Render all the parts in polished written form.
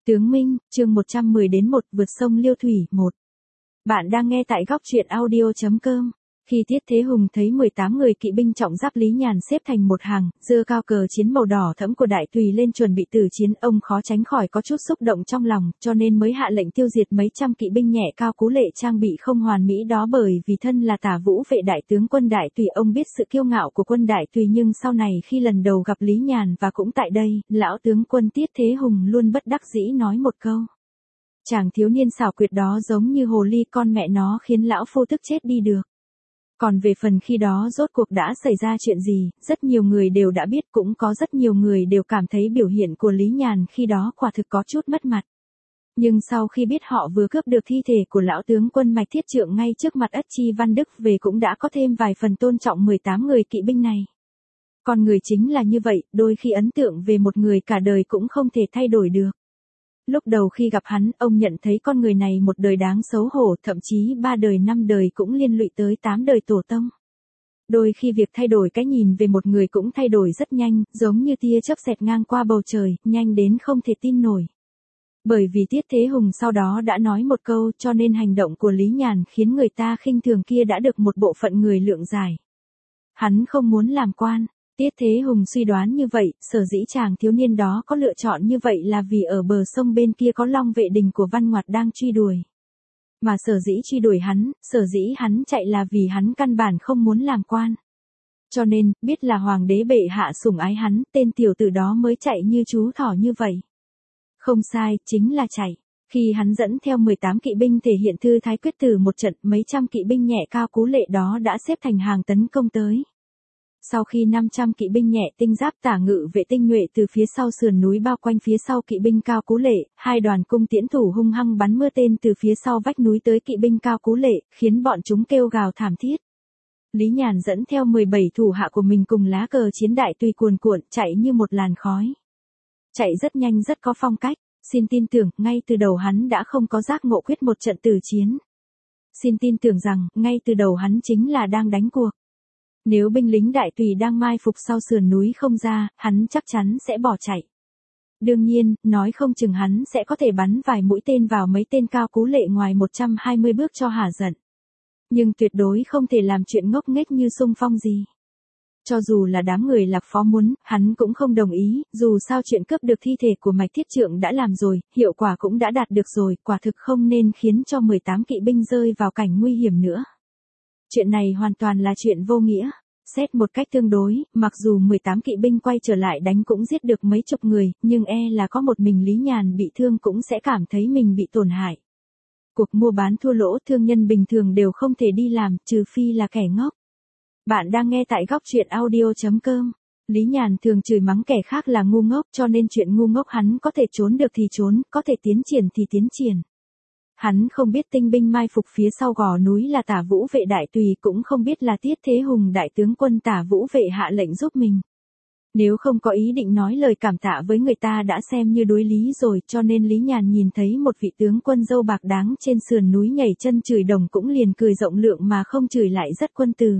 Tướng Minh, chương 110 đến 1 vượt sông Liêu Thủy 1. Bạn đang nghe tại góc truyện audio.com. Khi Tiết Thế Hùng thấy 18 người kỵ binh trọng giáp Lý Nhàn xếp thành một hàng, giơ cao cờ chiến màu đỏ thẫm của Đại Tùy lên chuẩn bị tử chiến, ông khó tránh khỏi có chút xúc động trong lòng, cho nên mới hạ lệnh tiêu diệt mấy trăm kỵ binh nhẹ cao Cú Lệ trang bị không hoàn mỹ đó. Bởi vì thân là Tả Vũ vệ đại tướng quân Đại Tùy, ông biết sự kiêu ngạo của quân Đại Tùy, nhưng sau này khi lần đầu gặp Lý Nhàn và cũng tại đây, lão tướng quân Tiết Thế Hùng luôn bất đắc dĩ nói một câu: chàng thiếu niên xảo quyệt đó giống như hồ ly con mẹ nó, khiến lão phu tức chết đi được. Còn về phần khi đó rốt cuộc đã xảy ra chuyện gì, rất nhiều người đều đã biết, cũng có rất nhiều người đều cảm thấy biểu hiện của Lý Nhàn khi đó quả thực có chút mất mặt. Nhưng sau khi biết họ vừa cướp được thi thể của lão tướng quân Mạch Thiết Trượng ngay trước mặt Ất Chi Văn Đức về, cũng đã có thêm vài phần tôn trọng 18 người kỵ binh này. Con người chính là như vậy, đôi khi ấn tượng về một người cả đời cũng không thể thay đổi được. Lúc đầu khi gặp hắn, ông nhận thấy con người này một đời đáng xấu hổ, thậm chí 3 đời 5 đời cũng liên lụy tới 8 đời tổ tông. Đôi khi việc thay đổi cái nhìn về một người cũng thay đổi rất nhanh, giống như tia chớp xẹt ngang qua bầu trời, nhanh đến không thể tin nổi. Bởi vì Tiết Thế Hùng sau đó đã nói một câu, cho nên hành động của Lý Nhàn khiến người ta khinh thường kia đã được một bộ phận người lượng giải. Hắn không muốn làm quan. Tiết Thế Hùng suy đoán như vậy, sở dĩ chàng thiếu niên đó có lựa chọn như vậy là vì ở bờ sông bên kia có Long vệ đình của Văn Ngoạt đang truy đuổi. Mà sở dĩ truy đuổi hắn, sở dĩ hắn chạy là vì hắn căn bản không muốn làm quan. Cho nên, biết là hoàng đế bệ hạ sủng ái hắn, tên tiểu tử đó mới chạy như chú thỏ như vậy. Không sai, chính là chạy. Khi hắn dẫn theo 18 kỵ binh thể hiện thư thái quyết tử một trận, mấy trăm kỵ binh nhẹ cao Cú Lệ đó đã xếp thành hàng tấn công tới. Sau khi 500 kỵ binh nhẹ tinh giáp Tả Ngự vệ tinh nhuệ từ phía sau sườn núi bao quanh phía sau kỵ binh cao Cú Lệ, hai đoàn cung tiễn thủ hung hăng bắn mưa tên từ phía sau vách núi tới kỵ binh cao Cú Lệ, khiến bọn chúng kêu gào thảm thiết. Lý Nhàn dẫn theo 17 thủ hạ của mình cùng lá cờ chiến Đại Tùy cuồn cuộn, chạy như một làn khói. Chạy rất nhanh, rất có phong cách. Xin tin tưởng, ngay từ đầu hắn đã không có giác ngộ quyết một trận tử chiến. Xin tin tưởng rằng, ngay từ đầu hắn chính là đang đánh cuộc. Nếu binh lính Đại Tùy đang mai phục sau sườn núi không ra, hắn chắc chắn sẽ bỏ chạy. Đương nhiên, nói không chừng hắn sẽ có thể bắn vài mũi tên vào mấy tên cao Cú Lệ ngoài 120 bước cho hả giận. Nhưng tuyệt đối không thể làm chuyện ngốc nghếch như xung phong gì. Cho dù là đám người Lạc Phó muốn, hắn cũng không đồng ý, dù sao chuyện cướp được thi thể của Mạch Thiết Trượng đã làm rồi, hiệu quả cũng đã đạt được rồi, quả thực không nên khiến cho 18 kỵ binh rơi vào cảnh nguy hiểm nữa. Chuyện này hoàn toàn là chuyện vô nghĩa. Xét một cách tương đối, mặc dù 18 kỵ binh quay trở lại đánh cũng giết được mấy chục người, nhưng là có một mình Lý Nhàn bị thương cũng sẽ cảm thấy mình bị tổn hại. Cuộc mua bán thua lỗ, thương nhân bình thường đều không thể đi làm, trừ phi là kẻ ngốc. Bạn đang nghe tại góc truyện audio.com. Lý Nhàn thường chửi mắng kẻ khác là ngu ngốc, cho nên chuyện ngu ngốc hắn có thể trốn được thì trốn, có thể tiến triển thì tiến triển. Hắn không biết tinh binh mai phục phía sau gò núi là Tả Vũ vệ Đại Tùy, cũng không biết là Tiết Thế Hùng đại tướng quân Tả Vũ vệ hạ lệnh giúp mình. Nếu không có ý định nói lời cảm tạ với người ta đã xem như đối lý rồi, cho nên Lý Nhàn nhìn thấy một vị tướng quân dâu bạc đáng trên sườn núi nhảy chân chửi đồng cũng liền cười rộng lượng mà không chửi lại rất quân từ.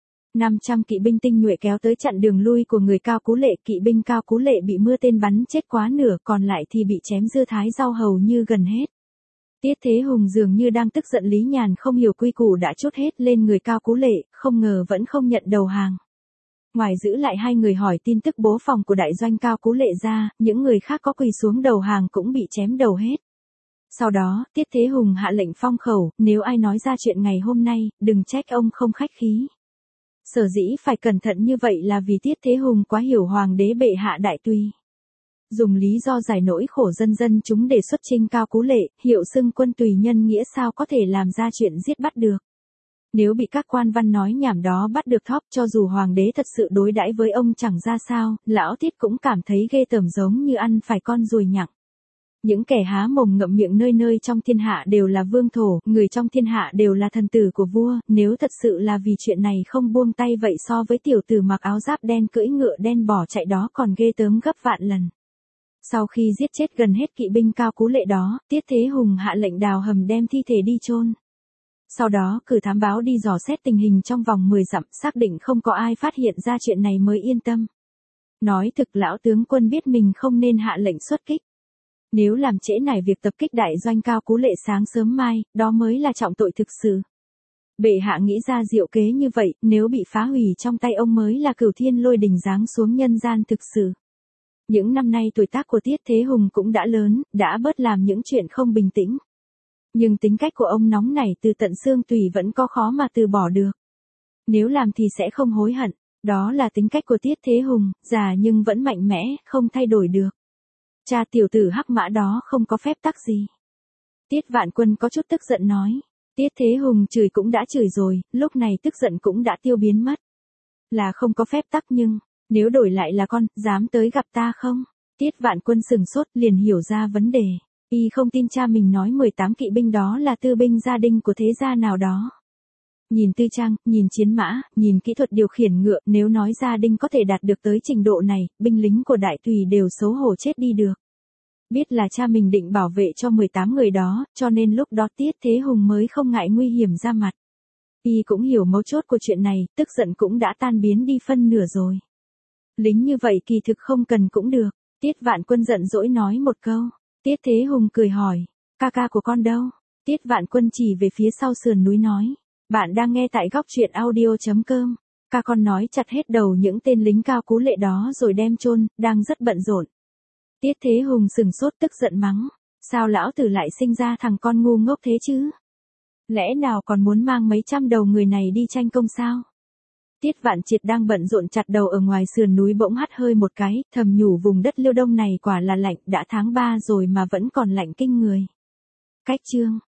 500 kỵ binh tinh nhuệ kéo tới chặn đường lui của người cao Cú Lệ, kỵ binh cao Cú Lệ bị mưa tên bắn chết quá nửa, còn lại thì bị chém dưa thái rau hầu như gần hết. Tiết Thế Hùng dường như đang tức giận Lý Nhàn không hiểu quy củ đã chốt hết lên người cao Cú Lệ, không ngờ vẫn không nhận đầu hàng. Ngoài giữ lại hai người hỏi tin tức bố phòng của đại doanh cao Cú Lệ ra, những người khác có quỳ xuống đầu hàng cũng bị chém đầu hết. Sau đó, Tiết Thế Hùng hạ lệnh phong khẩu, nếu ai nói ra chuyện ngày hôm nay, đừng trách ông không khách khí. Sở dĩ phải cẩn thận như vậy là vì Tiết Thế Hùng quá hiểu hoàng đế bệ hạ Đại Tùy. Dùng lý do giải nỗi khổ dân chúng để xuất chinh cao Cú Lệ, hiệu xưng quân tùy nhân nghĩa sao có thể làm ra chuyện giết bắt được. Nếu bị các quan văn nói nhảm đó bắt được thóp, cho dù hoàng đế thật sự đối đãi với ông chẳng ra sao, lão Tiết cũng cảm thấy ghê tởm, giống như ăn phải con ruồi nhặng. Những kẻ há mồm ngậm miệng nơi nơi trong thiên hạ đều là vương thổ, người trong thiên hạ đều là thần tử của vua, nếu thật sự là vì chuyện này không buông tay vậy so với tiểu tử mặc áo giáp đen cưỡi ngựa đen bỏ chạy đó còn ghê tởm gấp vạn lần. Sau khi giết chết gần hết kỵ binh cao Cú Lệ đó, Tiết Thế Hùng hạ lệnh đào hầm đem thi thể đi chôn. Sau đó cử thám báo đi dò xét tình hình trong vòng 10 dặm, xác định không có ai phát hiện ra chuyện này mới yên tâm. Nói thực lão tướng quân biết mình không nên hạ lệnh xuất kích. Nếu làm trễ nải việc tập kích đại doanh Cao Cú Lệ sáng sớm mai, đó mới là trọng tội thực sự. Bệ hạ nghĩ ra diệu kế như vậy, nếu bị phá hủy trong tay ông mới là cửu thiên lôi đình giáng xuống nhân gian thực sự. Những năm nay tuổi tác của Tiết Thế Hùng cũng đã lớn, đã bớt làm những chuyện không bình tĩnh. Nhưng tính cách của ông nóng nảy từ tận xương tủy vẫn có khó mà từ bỏ được. Nếu làm thì sẽ không hối hận, đó là tính cách của Tiết Thế Hùng, già nhưng vẫn mạnh mẽ, không thay đổi được. Cha tiểu tử hắc mã đó không có phép tắc gì. Tiết Vạn Quân có chút tức giận nói. Tiết Thế Hùng chửi cũng đã chửi rồi, lúc này tức giận cũng đã tiêu biến mất. Là không có phép tắc nhưng, nếu đổi lại là con, dám tới gặp ta không? Tiết Vạn Quân sừng sốt liền hiểu ra vấn đề. Y không tin cha mình nói 18 kỵ binh đó là tư binh gia đình của thế gia nào đó. Nhìn tư trang, nhìn chiến mã, nhìn kỹ thuật điều khiển ngựa, nếu nói gia đình có thể đạt được tới trình độ này, binh lính của đại tùy đều xấu hổ chết đi được. Biết là cha mình định bảo vệ cho 18 người đó, cho nên lúc đó Tiết Thế Hùng mới không ngại nguy hiểm ra mặt. Y cũng hiểu mấu chốt của chuyện này, tức giận cũng đã tan biến đi phân nửa rồi. Lính như vậy kỳ thực không cần cũng được. Tiết Vạn Quân giận dỗi nói một câu. Tiết Thế Hùng cười hỏi, ca ca của con đâu? Tiết Vạn Quân chỉ về phía sau sườn núi nói, bạn đang nghe tại góc truyện audio.com. Ca con nói chặt hết đầu những tên lính Cao Cú Lệ đó rồi đem chôn, đang rất bận rộn. Tiết Thế Hùng sừng sốt tức giận mắng, sao lão tử lại sinh ra thằng con ngu ngốc thế chứ? Lẽ nào còn muốn mang mấy trăm đầu người này đi tranh công sao? Tiết Vạn Triệt đang bận rộn chặt đầu ở ngoài sườn núi bỗng hắt hơi một cái, thầm nhủ vùng đất Liêu Đông này quả là lạnh, đã tháng 3 rồi mà vẫn còn lạnh kinh người. Cách chương